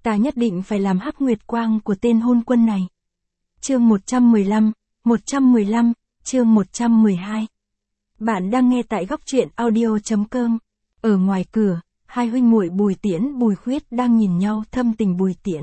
Ta nhất định phải làm hắc nguyệt quang của tên hôn quân này. Chương 115, chương 112. Bạn đang nghe tại góc truyện audio.com. Ở ngoài cửa, hai huynh muội Bùi Tiễn, Bùi Khuyết đang nhìn nhau thâm tình. Bùi Tiễn,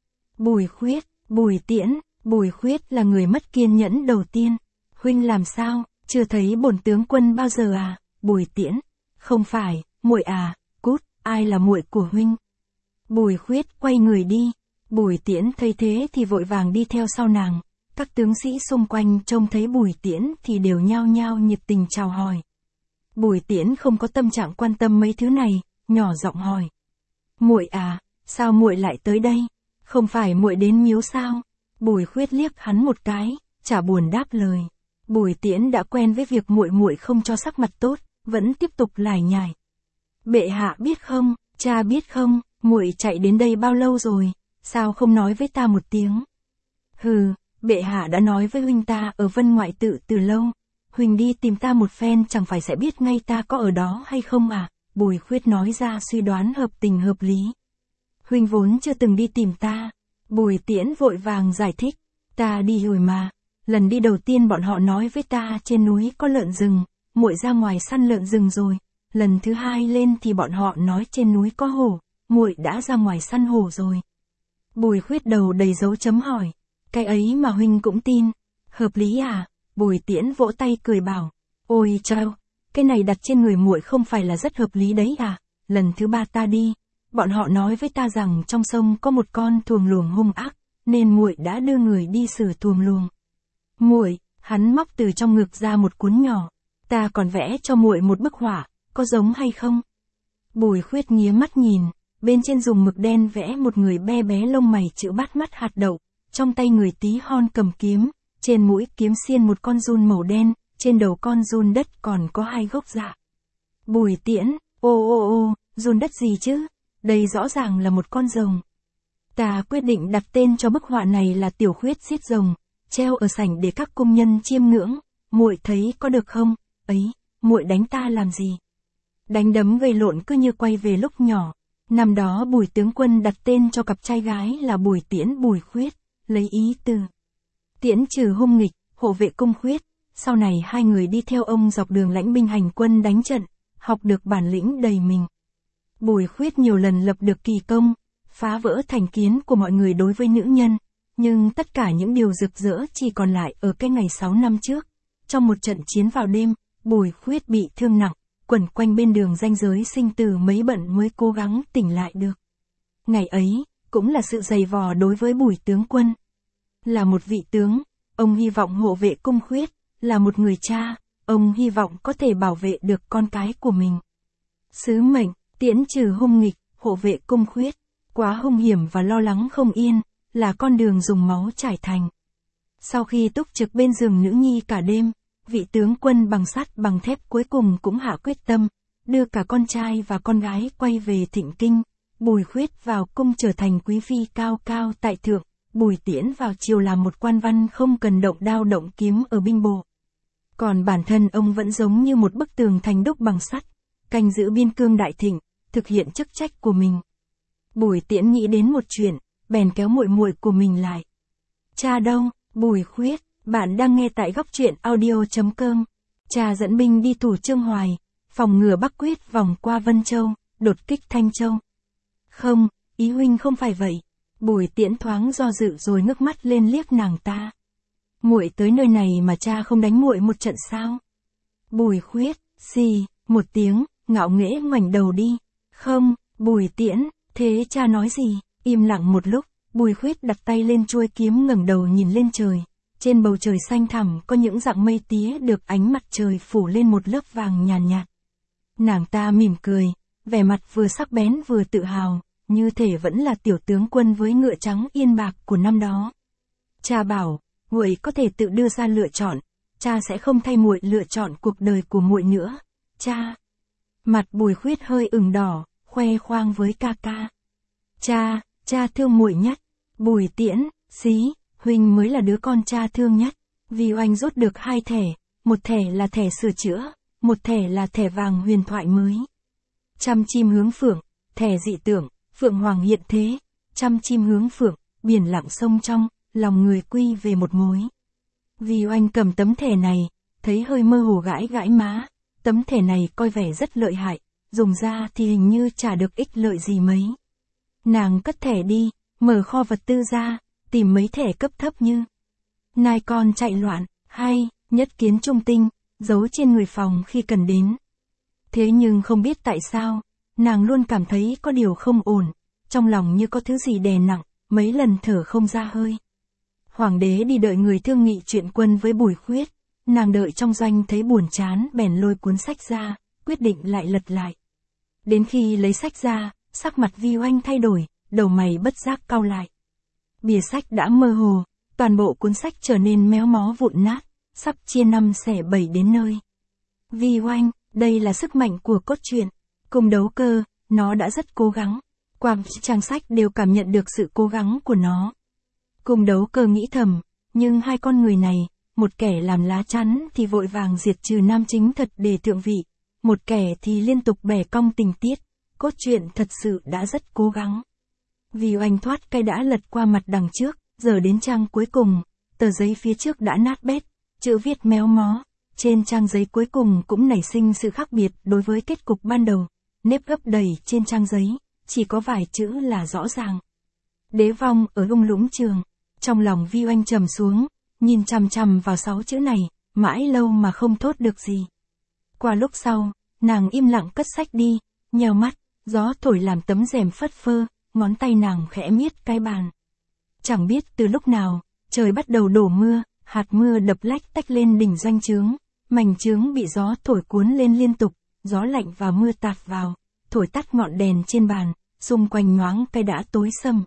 Bùi Khuyết, Bùi Tiễn, Bùi Khuyết là người mất kiên nhẫn đầu tiên. Huynh làm sao, chưa thấy bổn tướng quân bao giờ à? Bùi Tiễn, không phải, muội à, cút, ai là muội của huynh? Bùi Khuyết quay người đi. Bùi Tiễn thấy thế thì vội vàng đi theo sau nàng. Các tướng sĩ xung quanh trông thấy Bùi Tiễn thì đều nhao nhao nhiệt tình chào hỏi. Bùi Tiễn không có tâm trạng quan tâm mấy thứ này, nhỏ giọng hỏi: "Muội à, sao muội lại tới đây? Không phải muội đến miếu sao?" Bùi Khuyết liếc hắn một cái, chả buồn đáp lời. Bùi Tiễn đã quen với việc muội không cho sắc mặt tốt, vẫn tiếp tục lải nhải: "Bệ hạ biết không, cha biết không, muội chạy đến đây bao lâu rồi, sao không nói với ta một tiếng?" "Hừ, bệ hạ đã nói với huynh ta ở Vân Ngoại Tự từ lâu, huynh đi tìm ta một phen chẳng phải sẽ biết ngay ta có ở đó hay không à?" Bùi Khuyết nói ra suy đoán hợp tình hợp lý. "Huynh vốn chưa từng đi tìm ta." Bùi Tiễn vội vàng giải thích: "Ta đi rồi mà, lần đi đầu tiên bọn họ nói với ta trên núi có lợn rừng, muội ra ngoài săn lợn rừng rồi, lần thứ hai lên thì bọn họ nói trên núi có hổ, muội đã ra ngoài săn hổ rồi." Bùi Khuyết đầu đầy dấu chấm hỏi: "Cái ấy mà huynh cũng tin, hợp lý à?" Bùi Tiễn vỗ tay cười bảo: "Ôi chao, cái này đặt trên người muội không phải là rất hợp lý đấy à? Lần thứ ba ta đi, bọn họ nói với ta rằng trong sông có một con thuồng luồng hung ác, nên muội đã đưa người đi xử thuồng luồng." "Muội," hắn móc từ trong ngực ra một cuốn nhỏ, "ta còn vẽ cho muội một bức họa, có giống hay không?" Bùi Khuyết nghía mắt nhìn, bên trên dùng mực đen vẽ một người be bé lông mày chữ bát mắt hạt đậu, trong tay người tí hon cầm kiếm, trên mũi kiếm xiên một con giun màu đen, trên đầu con giun đất còn có hai gốc dạ. Bùi Tiễn: Ô, giun đất gì chứ? Đây rõ ràng là một con rồng. Ta quyết định đặt tên cho bức họa này là Tiểu Khuyết giết rồng, treo ở sảnh để các công nhân chiêm ngưỡng, muội thấy có được không?" "Ấy, muội đánh ta làm gì?" "Đánh đấm gây lộn cứ như quay về lúc nhỏ. Năm đó Bùi tướng quân đặt tên cho cặp trai gái là Bùi Tiễn Bùi Khuyết, lấy ý từ tiễn trừ hung nghịch, hộ vệ cung khuyết. Sau này hai người đi theo ông dọc đường lãnh binh hành quân đánh trận, học được bản lĩnh đầy mình. Bùi Khuyết nhiều lần lập được kỳ công, phá vỡ thành kiến của mọi người đối với nữ nhân, nhưng tất cả những điều rực rỡ chỉ còn lại ở cái ngày 6 năm trước. Trong một trận chiến vào đêm, Bùi Khuyết bị thương nặng, quẩn quanh bên đường ranh giới sinh tử mấy bận mới cố gắng tỉnh lại được. Ngày ấy, cũng là sự dày vò đối với Bùi tướng quân. Là một vị tướng, ông hy vọng hộ vệ cung khuyết, là một người cha, ông hy vọng có thể bảo vệ được con cái của mình. Sứ mệnh, tiễn trừ hung nghịch, hộ vệ cung khuyết, quá hung hiểm và lo lắng không yên, là con đường dùng máu trải thành. Sau khi túc trực bên giường nữ nhi cả đêm, vị tướng quân bằng sắt bằng thép cuối cùng cũng hạ quyết tâm, đưa cả con trai và con gái quay về Thịnh Kinh. Bùi Khuyết vào cung trở thành quý phi cao cao tại thượng, Bùi Tiễn vào triều làm một quan văn không cần động đao động kiếm ở binh bộ. Còn bản thân ông vẫn giống như một bức tường thành đúc bằng sắt, canh giữ biên cương đại thịnh, thực hiện chức trách của mình. Bùi Tiễn nghĩ đến một chuyện, bèn kéo muội muội của mình lại. "Cha đâu?" "Bùi Khuyết, bạn đang nghe tại góc truyện audio.com. Cha dẫn binh đi thủ Trương Hoài, phòng ngừa Bắc Quyết vòng qua Vân Châu, đột kích Thanh Châu." "Không, ý huynh không phải vậy." Bùi Tiễn thoáng do dự rồi ngước mắt lên liếc nàng ta. "Muội tới nơi này mà cha không đánh muội một trận sao?" Bùi Khuyết xì một tiếng, ngạo nghễ ngoảnh đầu đi. "Không." "Bùi Tiễn, thế cha nói gì?" Im lặng một lúc, Bùi Khuyết đặt tay lên chuôi kiếm ngẩng đầu nhìn lên trời. Trên bầu trời xanh thẳm có những dặng mây tía được ánh mặt trời phủ lên một lớp vàng nhàn nhạt. Nàng ta mỉm cười, vẻ mặt vừa sắc bén vừa tự hào, như thể vẫn là tiểu tướng quân với ngựa trắng yên bạc của năm đó. "Cha bảo, muội có thể tự đưa ra lựa chọn, cha sẽ không thay muội lựa chọn cuộc đời của muội nữa, cha." Mặt Bùi Khuyết hơi ửng đỏ, khoe khoang với ca ca. Cha thương muội nhất." Bùi Tiễn, xí, huynh mới là đứa con cha thương nhất, vì oanh rút được 2 thẻ, một thẻ là thẻ sửa chữa, một thẻ là thẻ vàng huyền thoại mới. Trăm chim hướng phượng, thẻ dị tưởng, phượng hoàng hiện thế, trăm chim hướng phượng, biển lặng sông trong, lòng người quy về một mối. Vi Oanh cầm tấm thẻ này, thấy hơi mơ hồ gãi gãi má, tấm thẻ này coi vẻ rất lợi hại, dùng ra thì hình như chả được ích lợi gì mấy. Nàng cất thẻ đi, mở kho vật tư ra, tìm mấy thẻ cấp thấp như nai con chạy loạn, hay nhất kiến trung tinh, giấu trên người phòng khi cần đến. Thế nhưng không biết tại sao, nàng luôn cảm thấy có điều không ổn, trong lòng như có thứ gì đè nặng, mấy lần thở không ra hơi. Hoàng đế đi đợi người thương nghị chuyện quân với Bùi Khuyết, nàng đợi trong doanh thấy buồn chán bèn lôi cuốn sách ra, quyết định lại lật lại. Đến khi lấy sách ra, sắc mặt Vi Oanh thay đổi, đầu mày bất giác cau lại. Bìa sách đã mơ hồ, toàn bộ cuốn sách trở nên méo mó vụn nát, sắp chia năm xẻ bảy đến nơi. Vi Oanh, đây là sức mạnh của cốt truyện. Cung Đấu Cơ, nó đã rất cố gắng. Qua trang sách đều cảm nhận được sự cố gắng của nó. Cung Đấu Cơ nghĩ thầm, nhưng hai con người này, một kẻ làm lá chắn thì vội vàng diệt trừ nam chính thật để thượng vị, một kẻ thì liên tục bẻ cong tình tiết, cốt truyện thật sự đã rất cố gắng. Vi Oanh thoát cây đã lật qua mặt đằng trước, giờ đến trang cuối cùng, tờ giấy phía trước đã nát bét, chữ viết méo mó, trên trang giấy cuối cùng cũng nảy sinh sự khác biệt đối với kết cục ban đầu, nếp gấp đầy trên trang giấy, chỉ có vài chữ là rõ ràng. Đế vong ở Ung Lũng Trường. Trong lòng Vi Oanh trầm xuống, nhìn chằm chằm vào 6 chữ này, mãi lâu mà không thốt được gì. Qua lúc sau, nàng im lặng cất sách đi, nheo mắt, gió thổi làm tấm rèm phất phơ, ngón tay nàng khẽ miết cái bàn. Chẳng biết từ lúc nào, trời bắt đầu đổ mưa, hạt mưa đập lách tách lên đỉnh doanh trướng, mảnh trướng bị gió thổi cuốn lên liên tục, gió lạnh và mưa tạt vào, thổi tắt ngọn đèn trên bàn, xung quanh nhoáng cái đã tối sầm.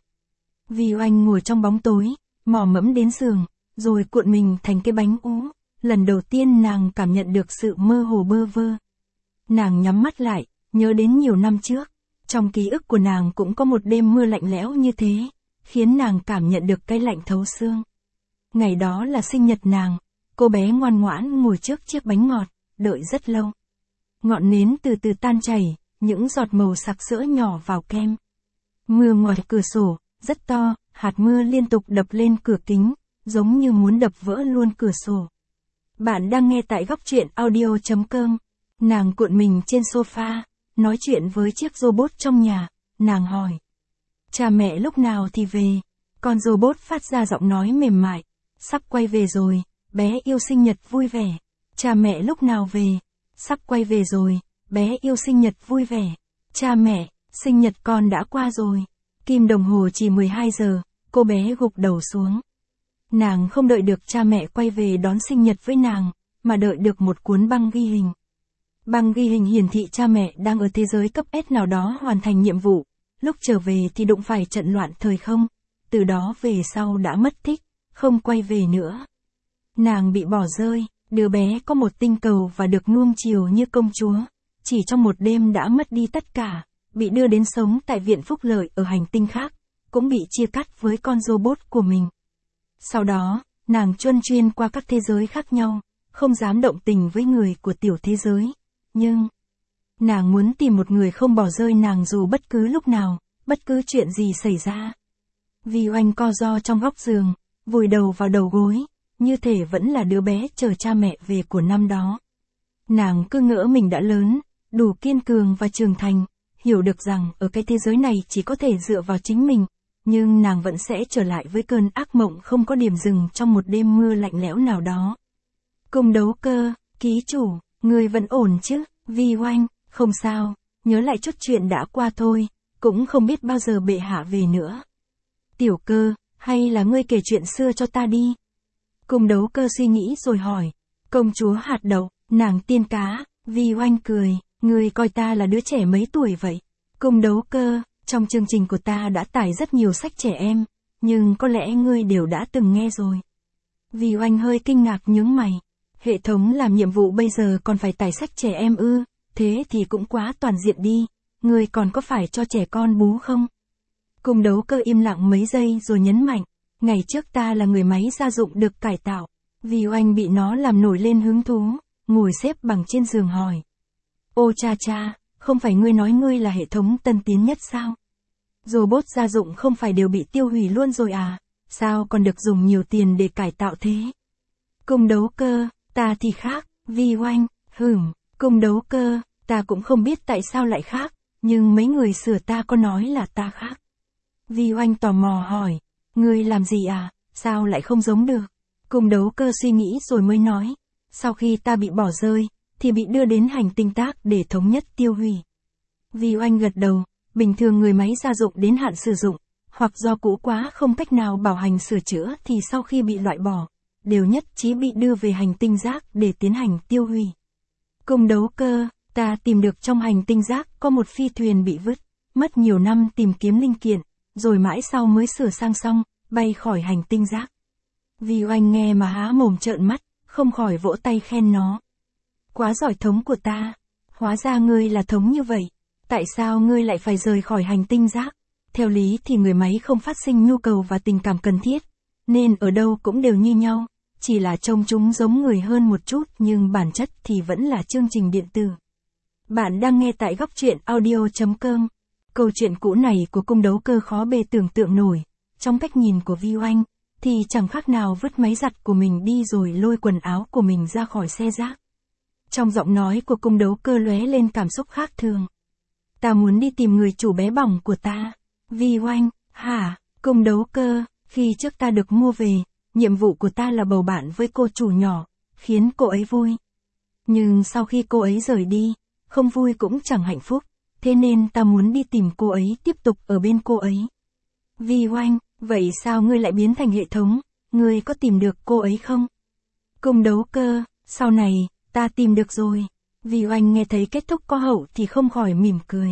Vi Oanh ngồi trong bóng tối, mò mẫm đến giường, rồi cuộn mình thành cái bánh ú, lần đầu tiên nàng cảm nhận được sự mơ hồ bơ vơ. Nàng nhắm mắt lại, nhớ đến nhiều năm trước, trong ký ức của nàng cũng có một đêm mưa lạnh lẽo như thế, khiến nàng cảm nhận được cái lạnh thấu xương. Ngày đó là sinh nhật nàng, cô bé ngoan ngoãn ngồi trước chiếc bánh ngọt, đợi rất lâu. Ngọn nến từ từ tan chảy, những giọt màu sặc sỡ nhỏ vào kem. Mưa ngoài cửa sổ, rất to, hạt mưa liên tục đập lên cửa kính, giống như muốn đập vỡ luôn cửa sổ. Bạn đang nghe tại góc truyện audio.com. Nàng cuộn mình trên sofa, nói chuyện với chiếc robot trong nhà, nàng hỏi. Cha mẹ lúc nào thì về? Con robot phát ra giọng nói mềm mại. Sắp quay về rồi, bé yêu sinh nhật vui vẻ. Cha mẹ lúc nào về? Sắp quay về rồi, bé yêu sinh nhật vui vẻ. Cha mẹ, sinh nhật con đã qua rồi. Kim đồng hồ chỉ 12 giờ, cô bé gục đầu xuống. Nàng không đợi được cha mẹ quay về đón sinh nhật với nàng, mà đợi được một cuốn băng ghi hình. Băng ghi hình hiển thị cha mẹ đang ở thế giới cấp S nào đó hoàn thành nhiệm vụ, lúc trở về thì đụng phải trận loạn thời không, từ đó về sau đã mất tích, không quay về nữa. Nàng bị bỏ rơi, đứa bé có một tinh cầu và được nuông chiều như công chúa, chỉ trong một đêm đã mất đi tất cả, bị đưa đến sống tại viện phúc lợi ở hành tinh khác, cũng bị chia cắt với con robot của mình. Sau đó, nàng truân chuyên qua các thế giới khác nhau, không dám động tình với người của tiểu thế giới, nhưng nàng muốn tìm một người không bỏ rơi nàng dù bất cứ lúc nào, bất cứ chuyện gì xảy ra. Vi Oanh co ro trong góc giường, vùi đầu vào đầu gối, như thể vẫn là đứa bé chờ cha mẹ về của năm đó. Nàng cứ ngỡ mình đã lớn, đủ kiên cường và trưởng thành, hiểu được rằng ở cái thế giới này chỉ có thể dựa vào chính mình, nhưng nàng vẫn sẽ trở lại với cơn ác mộng không có điểm dừng trong một đêm mưa lạnh lẽo nào đó. Cung Đấu Cơ, ký chủ, người vẫn ổn chứ? Vi Oanh, không sao, nhớ lại chút chuyện đã qua thôi, cũng không biết bao giờ bệ hạ về nữa. Tiểu Cơ, hay là ngươi kể chuyện xưa cho ta đi? Cung Đấu Cơ suy nghĩ rồi hỏi. Công chúa hạt đậu, nàng tiên cá. Vi Oanh cười, ngươi coi ta là đứa trẻ mấy tuổi vậy? Cung Đấu Cơ, trong chương trình của ta đã tải rất nhiều sách trẻ em, nhưng có lẽ ngươi đều đã từng nghe rồi. Vi Oanh hơi kinh ngạc nhướng mày. Hệ thống làm nhiệm vụ bây giờ còn phải tải sách trẻ em ư? Thế thì cũng quá toàn diện đi, ngươi còn có phải cho trẻ con bú không? Cung Đấu Cơ im lặng mấy giây rồi nhấn mạnh, ngày trước ta là người máy gia dụng được cải tạo. Vi Oanh bị nó làm nổi lên hứng thú, ngồi xếp bằng trên giường hỏi. Ô cha cha, không phải ngươi nói ngươi là hệ thống tân tiến nhất sao? Robot gia dụng không phải đều bị tiêu hủy luôn rồi à? Sao còn được dùng nhiều tiền để cải tạo thế? Cung đấu cơ, ta thì khác, Vi Oanh, cung đấu cơ, ta cũng không biết tại sao lại khác, nhưng mấy người sửa ta có nói là ta khác. Vi Oanh tò mò hỏi, ngươi làm gì à, sao lại không giống được? Cung đấu cơ suy nghĩ rồi mới nói, sau khi ta bị bỏ rơi, thì bị đưa đến hành tinh tác để thống nhất tiêu hủy. Vi Oanh gật đầu, bình thường người máy gia dụng đến hạn sử dụng, hoặc do cũ quá không cách nào bảo hành sửa chữa thì sau khi bị loại bỏ, đều nhất trí bị đưa về hành tinh rác để tiến hành tiêu hủy. Cung đấu cơ, ta tìm được trong hành tinh rác có một phi thuyền bị vứt, mất nhiều năm tìm kiếm linh kiện, rồi mãi sau mới sửa sang xong, bay khỏi hành tinh rác. Vi Oanh nghe mà há mồm trợn mắt, không khỏi vỗ tay khen nó. Quá giỏi thống của ta, hóa ra ngươi là thống như vậy, tại sao ngươi lại phải rời khỏi hành tinh rác? Theo lý thì người máy không phát sinh nhu cầu và tình cảm cần thiết, nên ở đâu cũng đều như nhau, chỉ là trông chúng giống người hơn một chút nhưng bản chất thì vẫn là chương trình điện tử. Bạn đang nghe tại góc truyện audio.com. Câu chuyện cũ này của cung đấu cơ khó bề tưởng tượng nổi, trong cách nhìn của Vi Oanh, thì chẳng khác nào vứt máy giặt của mình đi rồi lôi quần áo của mình ra khỏi xe rác. Trong giọng nói của cung đấu cơ lóe lên cảm xúc khác thường. Ta muốn đi tìm người chủ bé bỏng của ta. Vi Oanh, hả? Cung đấu cơ, khi trước ta được mua về, nhiệm vụ của ta là bầu bạn với cô chủ nhỏ, khiến cô ấy vui. Nhưng sau khi cô ấy rời đi, không vui cũng chẳng hạnh phúc, thế nên ta muốn đi tìm cô ấy tiếp tục ở bên cô ấy. Vi Oanh, vậy sao ngươi lại biến thành hệ thống, ngươi có tìm được cô ấy không? Cung đấu cơ, sau này, ta tìm được rồi. Vi Oanh nghe thấy kết thúc có hậu thì không khỏi mỉm cười.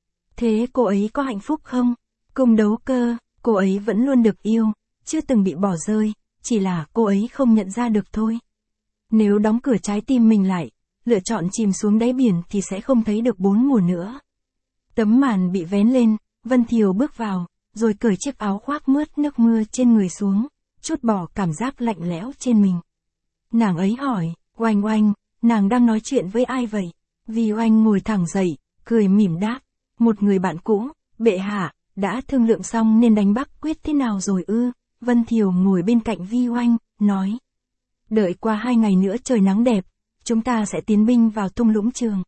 Thế cô ấy có hạnh phúc không? Cung đấu cơ, cô ấy vẫn luôn được yêu, chưa từng bị bỏ rơi, chỉ là cô ấy không nhận ra được thôi. Nếu đóng cửa trái tim mình lại, lựa chọn chìm xuống đáy biển thì sẽ không thấy được 4 mùa nữa. Tấm màn bị vén lên, Vân Thiều bước vào, rồi cởi chiếc áo khoác mướt nước mưa trên người xuống, trút bỏ cảm giác lạnh lẽo trên mình. Nàng ấy hỏi, Oanh Oanh, nàng đang nói chuyện với ai vậy? Vi Oanh ngồi thẳng dậy, cười mỉm đáp, một người bạn cũ, bệ hạ, đã thương lượng xong nên đánh Bắc Quyết thế nào rồi ư? Vân Thiều ngồi bên cạnh Vi Oanh, nói. Đợi qua 2 ngày nữa trời nắng đẹp, chúng ta sẽ tiến binh vào thung lũng trường.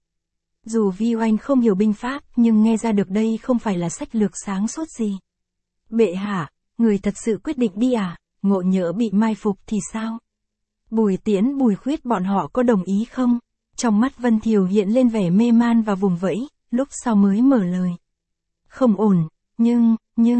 Dù Vi Oanh không hiểu binh pháp nhưng nghe ra được đây không phải là sách lược sáng suốt gì. Bệ hạ, người thật sự quyết định đi à? Ngộ nhỡ bị mai phục thì sao? Bùi Tiễn Bùi Khuyết bọn họ có đồng ý không? Trong mắt Vân Thiều hiện lên vẻ mê man và vùng vẫy, lúc sau mới mở lời. Không ổn, nhưng,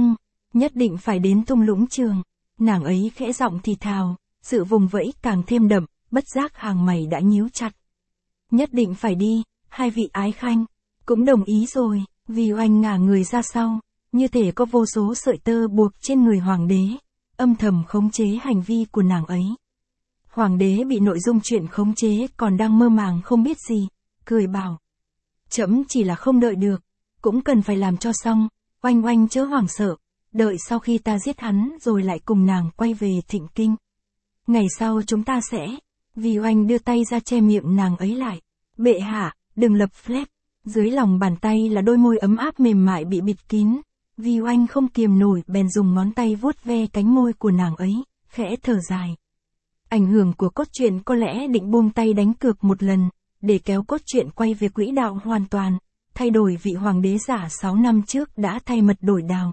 nhất định phải đến thung lũng trường. Nàng ấy khẽ giọng thì thào, sự vùng vẫy càng thêm đậm, bất giác hàng mày đã nhíu chặt. Nhất định phải đi, hai vị ái khanh, cũng đồng ý rồi. Vi Oanh ngả người ra sau, như thể có vô số sợi tơ buộc trên người hoàng đế, âm thầm khống chế hành vi của nàng ấy. Hoàng đế bị nội dung chuyện khống chế còn đang mơ màng không biết gì, cười bảo. Trẫm chỉ là không đợi được, cũng cần phải làm cho xong, Oanh Oanh chớ hoảng sợ, đợi sau khi ta giết hắn rồi lại cùng nàng quay về Thịnh Kinh. Ngày sau chúng ta sẽ, Vi Oanh đưa tay ra che miệng nàng ấy lại. Bệ hạ, đừng lập phép. Dưới lòng bàn tay là đôi môi ấm áp mềm mại bị bịt kín. Vi Oanh không kiềm nổi bèn dùng ngón tay vuốt ve cánh môi của nàng ấy, khẽ thở dài. Ảnh hưởng của cốt truyện có lẽ định buông tay đánh cược một lần, để kéo cốt truyện quay về quỹ đạo hoàn toàn, thay đổi vị hoàng đế giả 6 năm trước đã thay mật đổi đào.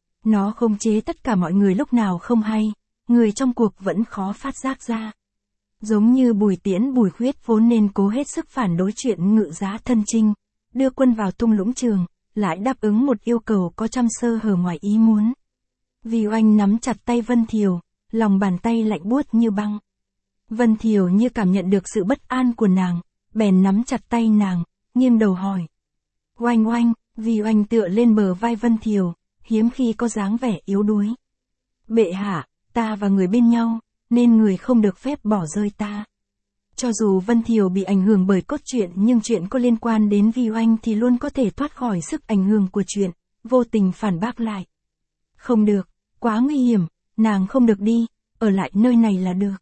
Nó khống chế tất cả mọi người lúc nào không hay, người trong cuộc vẫn khó phát giác ra. Giống như Bùi Tiễn Bùi Khuyết vốn nên cố hết sức phản đối chuyện ngự giá thân chinh, đưa quân vào thung lũng trường, lại đáp ứng một yêu cầu có trăm sơ hở ngoài ý muốn. Vi Oanh nắm chặt tay Vân Thiều, lòng bàn tay lạnh buốt như băng. Vân Thiều như cảm nhận được sự bất an của nàng, bèn nắm chặt tay nàng, nghiêng đầu hỏi. Oanh Oanh, Vi Oanh tựa lên bờ vai Vân Thiều, hiếm khi có dáng vẻ yếu đuối. Bệ hạ, ta và người bên nhau, nên người không được phép bỏ rơi ta. Cho dù Vân Thiều bị ảnh hưởng bởi cốt truyện nhưng chuyện có liên quan đến Vi Oanh thì luôn có thể thoát khỏi sức ảnh hưởng của chuyện, vô tình phản bác lại. Không được, quá nguy hiểm, nàng không được đi, ở lại nơi này là được.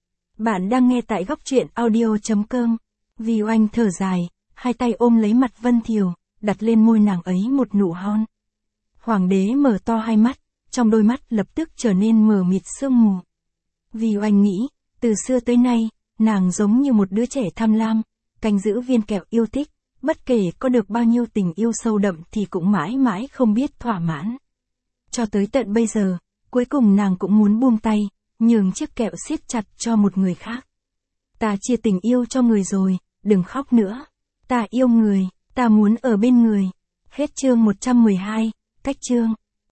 Bạn đang nghe tại góc truyện audio.com. Vi Oanh thở dài, hai tay ôm lấy mặt Vân Thiều, đặt lên môi nàng ấy một nụ hôn. Hoàng đế mở to hai mắt, trong đôi mắt lập tức trở nên mờ mịt sương mù. Vì Oanh nghĩ, từ xưa tới nay, nàng giống như một đứa trẻ tham lam, canh giữ viên kẹo yêu thích, bất kể có được bao nhiêu tình yêu sâu đậm thì cũng mãi mãi không biết thỏa mãn. Cho tới tận bây giờ, cuối cùng nàng cũng muốn buông tay, nhường chiếc kẹo siết chặt cho một người khác. Ta chia tình yêu cho người rồi, đừng khóc nữa. Ta yêu người, ta muốn ở bên người. Hết chương 112, cách chương.